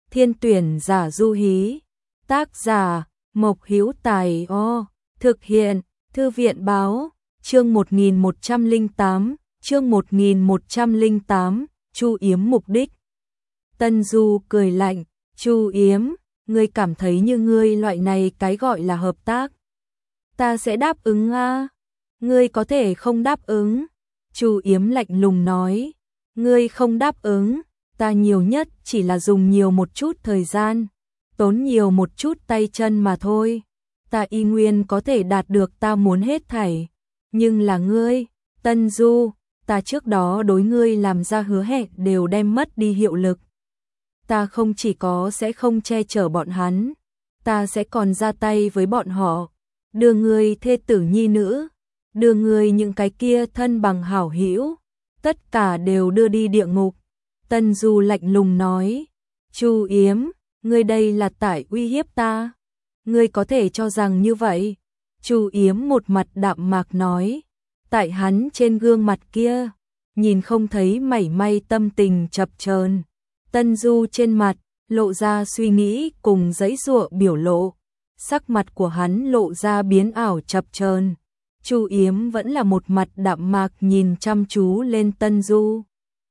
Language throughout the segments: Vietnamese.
Thiên tuyển giả Du Hí. Tác giả Mộc Hữu Tài. Thực hiện Thư viện báo. Chương 1108. Chương 1108. Chu Yếm mục đích. Tân Du cười lạnh. Chu Yếm, ngươi cảm thấy như ngươi loại này cái gọi là hợp tác, ta sẽ đáp ứng à? Ngươi có thể không đáp ứng. Chu Yếm lạnh lùng nói. Ngươi không đáp ứng, ta nhiều nhất chỉ là dùng nhiều một chút thời gian, tốn nhiều một chút tay chân mà thôi. Ta y nguyên có thể đạt được ta muốn hết thảy. Nhưng là ngươi, Tân Du, ta trước đó đối ngươi làm ra hứa hẹn đều đem mất đi hiệu lực. Ta không chỉ có sẽ không che chở bọn hắn, ta sẽ còn ra tay với bọn họ, đưa ngươi thê tử nhi nữ, đưa ngươi những cái kia thân bằng hảo hữu, tất cả đều đưa đi địa ngục. Tân Du lạnh lùng nói. Chu Yếm, ngươi đây là tại uy hiếp ta. Ngươi có thể cho rằng như vậy. Chu Yếm một mặt đạm mạc nói. Tại hắn trên gương mặt kia, nhìn không thấy mảy may tâm tình chập chờn. Tân Du trên mặt lộ ra suy nghĩ cùng giãy giụa biểu lộ, sắc mặt của hắn lộ ra biến ảo chập chờn. Chu Yếm vẫn là một mặt đạm mạc nhìn chăm chú lên Tân Du.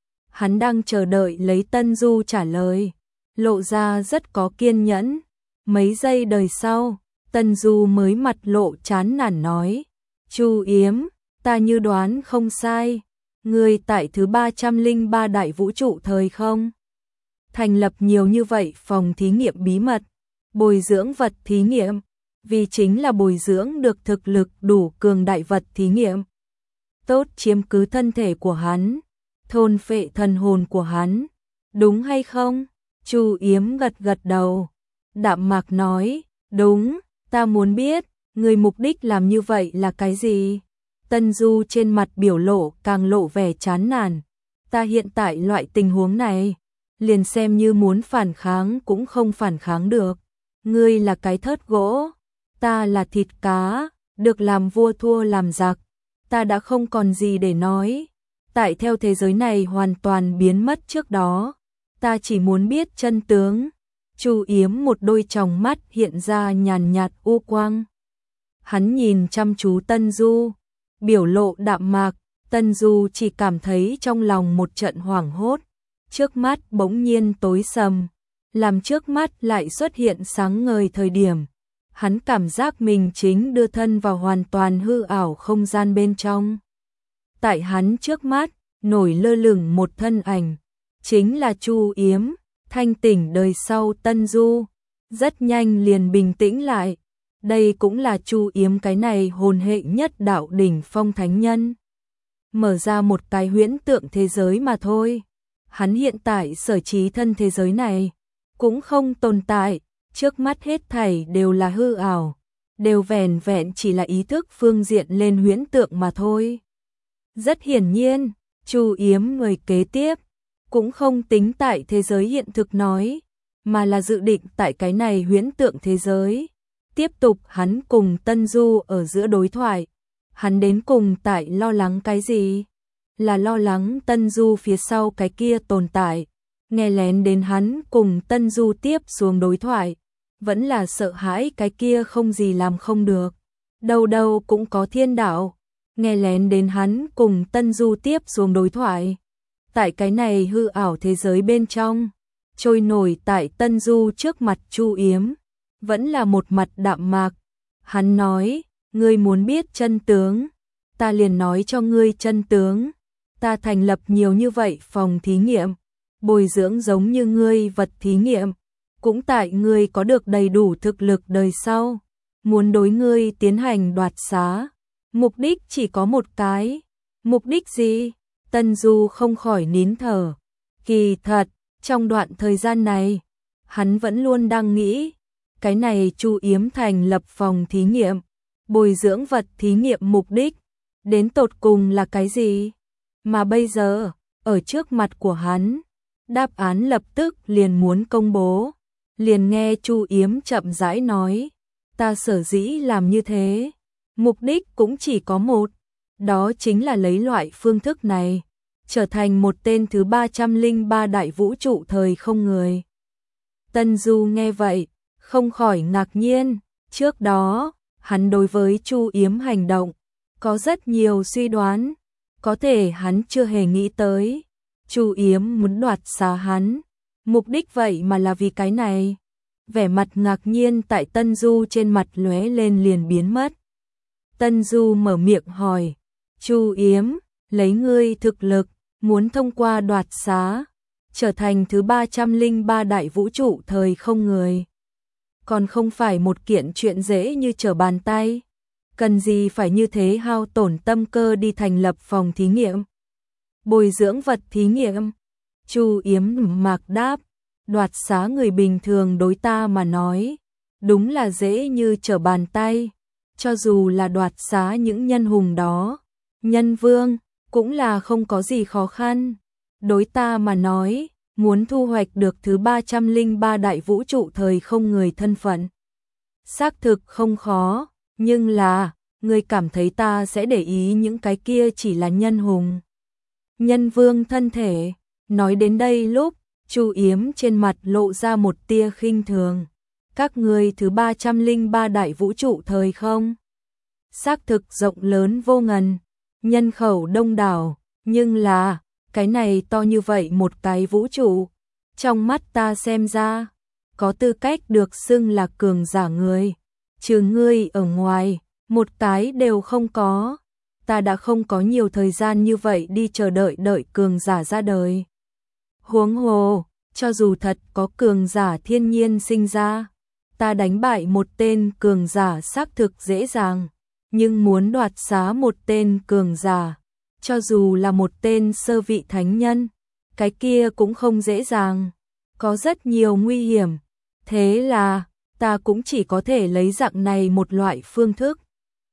Hắn đang chờ đợi lấy Tân Du trả lời, lộ ra rất có kiên nhẫn. Mấy giây đời sau, Tân Du mới mặt lộ chán nản nói. Chu Yếm, ta như đoán không sai, ngươi tại thứ 303 đại vũ trụ thời không thành lập nhiều như vậy phòng thí nghiệm bí mật, bồi dưỡng vật thí nghiệm, vì chính là bồi dưỡng được thực lực đủ cường đại vật thí nghiệm. Tốt chiếm cứ thân thể của hắn, thôn phệ thần hồn của hắn, đúng hay không? Chu Yếm gật gật đầu, đạm mạc nói, đúng, ta muốn biết, người mục đích làm như vậy là cái gì? Tân Du trên mặt biểu lộ càng lộ vẻ chán nản. Ta hiện tại loại tình huống này, liền xem như muốn phản kháng cũng không phản kháng được. Ngươi là cái thớt gỗ, ta là thịt cá, được làm vua thua làm giặc. Ta đã không còn gì để nói. Tại theo thế giới này hoàn toàn biến mất trước đó, ta chỉ muốn biết chân tướng. Chu Yếm một đôi tròng mắt hiện ra nhàn nhạt u quang. Hắn nhìn chăm chú Tân Du, biểu lộ đạm mạc. Tân Du chỉ cảm thấy trong lòng một trận hoảng hốt, trước mắt bỗng nhiên tối sầm, làm trước mắt lại xuất hiện sáng ngời thời điểm. Hắn cảm giác mình chính đưa thân vào hoàn toàn hư ảo không gian bên trong. Tại hắn trước mắt, nổi lơ lửng một thân ảnh, chính là Chu Yếm, thanh tỉnh đời sau Tân Du. Rất nhanh liền bình tĩnh lại. Đây cũng là Chu Yếm cái này hồn hệ nhất đạo đỉnh phong thánh nhân. Mở ra một cái huyễn tượng thế giới mà thôi. Hắn hiện tại sở trí thân thế giới này cũng không tồn tại, trước mắt hết thảy đều là hư ảo, đều vẻn vẹn chỉ là ý thức phương diện lên huyễn tượng mà thôi. Rất hiển nhiên, Chu Yếm người kế tiếp cũng không tính tại thế giới hiện thực nói, mà là dự định tại cái này huyễn tượng thế giới tiếp tục hắn cùng Tân Du ở giữa đối thoại. Hắn đến cùng tại lo lắng cái gì? Là lo lắng Tân Du phía sau cái kia tồn tại, nghe lén đến hắn cùng Tân Du tiếp xuống đối thoại, vẫn là sợ hãi cái kia không gì làm không được. Đâu đâu cũng có thiên đạo, nghe lén đến hắn cùng Tân Du tiếp xuống đối thoại. Tại cái này hư ảo thế giới bên trong, trôi nổi tại Tân Du trước mặt Chu Yếm, vẫn là một mặt đạm mạc. Hắn nói, ngươi muốn biết chân tướng, ta liền nói cho ngươi chân tướng. Ta thành lập nhiều như vậy phòng thí nghiệm, bồi dưỡng giống như ngươi vật thí nghiệm, cũng tại ngươi có được đầy đủ thực lực đời sau, muốn đối ngươi tiến hành đoạt xá. Mục đích chỉ có một cái. Mục đích gì? Tân Du không khỏi nín thở. Kỳ thật, trong đoạn thời gian này, hắn vẫn luôn đang nghĩ, cái này Chu Yếm thành lập phòng thí nghiệm, bồi dưỡng vật thí nghiệm mục đích, đến tột cùng là cái gì? Mà bây giờ, ở trước mặt của hắn, đáp án lập tức liền muốn công bố. Liền nghe Chu Yếm chậm rãi nói, ta sở dĩ làm như thế, mục đích cũng chỉ có một, đó chính là lấy loại phương thức này, trở thành một tên thứ 303 đại vũ trụ thời không người. Tân Du nghe vậy, không khỏi ngạc nhiên, trước đó, hắn đối với Chu Yếm hành động, có rất nhiều suy đoán, có thể hắn chưa hề nghĩ tới. Chu Yếm muốn đoạt xá hắn, mục đích vậy mà là vì cái này. Vẻ mặt ngạc nhiên tại Tân Du trên mặt lóe lên liền biến mất. Tân Du mở miệng hỏi, Chu Yếm, lấy ngươi thực lực, muốn thông qua đoạt xá, trở thành thứ 303 đại vũ trụ thời không người. Còn không phải một kiện chuyện dễ như trở bàn tay, cần gì phải như thế hao tổn tâm cơ đi thành lập phòng thí nghiệm, bồi dưỡng vật thí nghiệm. Chu Yếm mạc đáp, đoạt xá người bình thường đối ta mà nói, đúng là dễ như trở bàn tay, cho dù là đoạt xá những nhân hùng đó, nhân vương, cũng là không có gì khó khăn. Đối ta mà nói, muốn thu hoạch được thứ 303 đại vũ trụ thời không người thân phận, xác thực không khó, nhưng là, ngươi cảm thấy ta sẽ để ý những cái kia chỉ là nhân hùng, nhân vương thân thể. Nói đến đây lúc, Chu Yếm trên mặt lộ ra một tia khinh thường. Các ngươi thứ 303 đại vũ trụ thời không, xác thực rộng lớn vô ngần, nhân khẩu đông đảo, nhưng là, cái này to như vậy một cái vũ trụ, trong mắt ta xem ra, có tư cách được xưng là cường giả người, trừ ngươi ở ngoài, một cái đều không có. Ta đã không có nhiều thời gian như vậy đi chờ đợi cường giả ra đời. Huống hồ, cho dù thật có cường giả thiên nhiên sinh ra, ta đánh bại một tên cường giả xác thực dễ dàng, nhưng muốn đoạt xá một tên cường giả, cho dù là một tên sơ vị thánh nhân, cái kia cũng không dễ dàng, có rất nhiều nguy hiểm. Thế là, ta cũng chỉ có thể lấy dạng này một loại phương thức.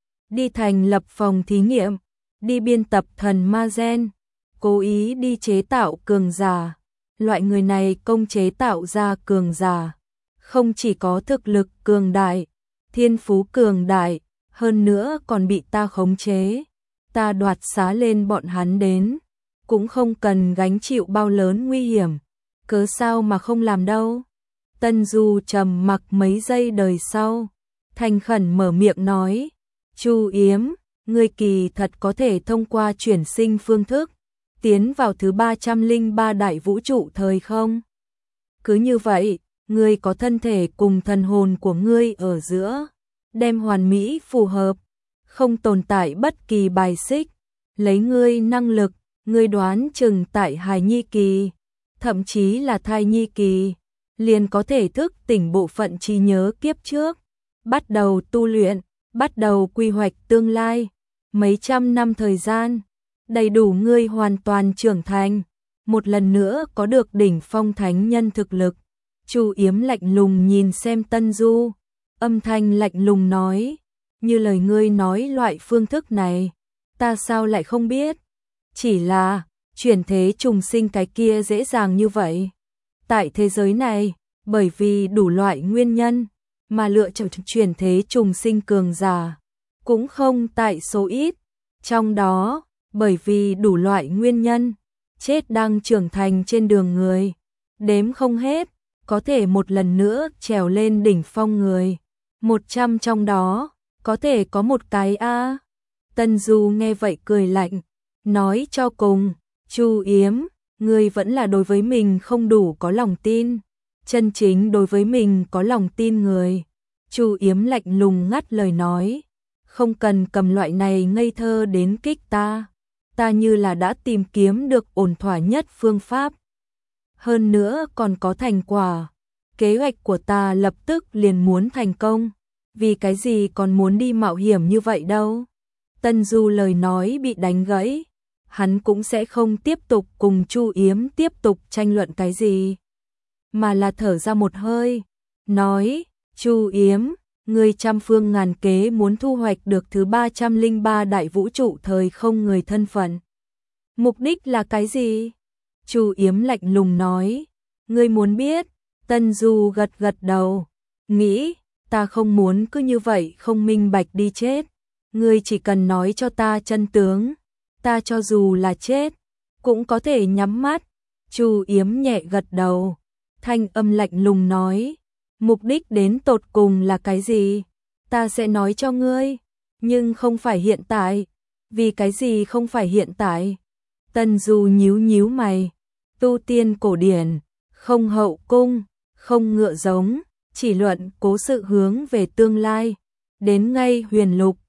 Đi thành lập phòng thí nghiệm, đi biên tập thần ma gen, cố ý đi chế tạo cường giả. Loại người này công chế tạo ra cường giả, không chỉ có thực lực cường đại, thiên phú cường đại, hơn nữa còn bị ta khống chế. Ta đoạt xá lên bọn hắn đến, cũng không cần gánh chịu bao lớn nguy hiểm, cớ sao mà không làm đâu. Tân Du trầm mặc mấy giây đời sau, thành khẩn mở miệng nói, Chu Yếm, ngươi kỳ thật có thể thông qua chuyển sinh phương thức, tiến vào thứ 303 đại vũ trụ thời không. Cứ như vậy, ngươi có thân thể cùng thần hồn của ngươi ở giữa, đem hoàn mỹ phù hợp, không tồn tại bất kỳ bài xích. Lấy ngươi năng lực, ngươi đoán chừng tại hài nhi kỳ, thậm chí là thai nhi kỳ, liền có thể thức tỉnh bộ phận trí nhớ kiếp trước, bắt đầu tu luyện, bắt đầu quy hoạch tương lai. Mấy trăm năm thời gian, đầy đủ ngươi hoàn toàn trưởng thành, một lần nữa có được đỉnh phong thánh nhân thực lực. Chu Yếm lạnh lùng nhìn xem Tân Du, âm thanh lạnh lùng nói, như lời ngươi nói loại phương thức này, ta sao lại không biết, chỉ là, chuyển thế trùng sinh cái kia dễ dàng như vậy. Tại thế giới này, bởi vì đủ loại nguyên nhân, mà lựa chọn chuyển thế trùng sinh cường giả, cũng không tại số ít, trong đó, bởi vì đủ loại nguyên nhân, chết đang trưởng thành trên đường người, đếm không hết, có thể một lần nữa trèo lên đỉnh phong người, 100 trong đó, có thể có một cái a. Tân Du nghe vậy cười lạnh, nói cho cùng, Chu Yếm, ngươi vẫn là đối với mình không đủ có lòng tin, chân chính đối với mình có lòng tin người. Chu Yếm lạnh lùng ngắt lời nói, không cần cầm loại này ngây thơ đến kích ta, ta như là đã tìm kiếm được ổn thỏa nhất phương pháp. Hơn nữa còn có thành quả, kế hoạch của ta lập tức liền muốn thành công, vì cái gì còn muốn đi mạo hiểm như vậy đâu. Tân Du lời nói bị đánh gãy, hắn cũng sẽ không tiếp tục cùng Chu Yếm tiếp tục tranh luận cái gì, mà là thở ra một hơi, nói, Chu Yếm, ngươi trăm phương ngàn kế muốn thu hoạch được thứ 303 đại vũ trụ thời không người thân phận. Mục đích là cái gì? Chu Yếm lạnh lùng nói, ngươi muốn biết? Tân Du gật gật đầu, nghĩ, ta không muốn cứ như vậy không minh bạch đi chết, ngươi chỉ cần nói cho ta chân tướng, ta cho dù là chết, cũng có thể nhắm mắt. Chu Yếm nhẹ gật đầu, thanh âm lạnh lùng nói, mục đích đến tột cùng là cái gì? Ta sẽ nói cho ngươi, nhưng không phải hiện tại. Vì cái gì không phải hiện tại? Tần Du nhíu nhíu mày, tu tiên cổ điển, không hậu cung, không ngựa giống, chỉ luận cố sự hướng về tương lai, đến ngay huyền lục,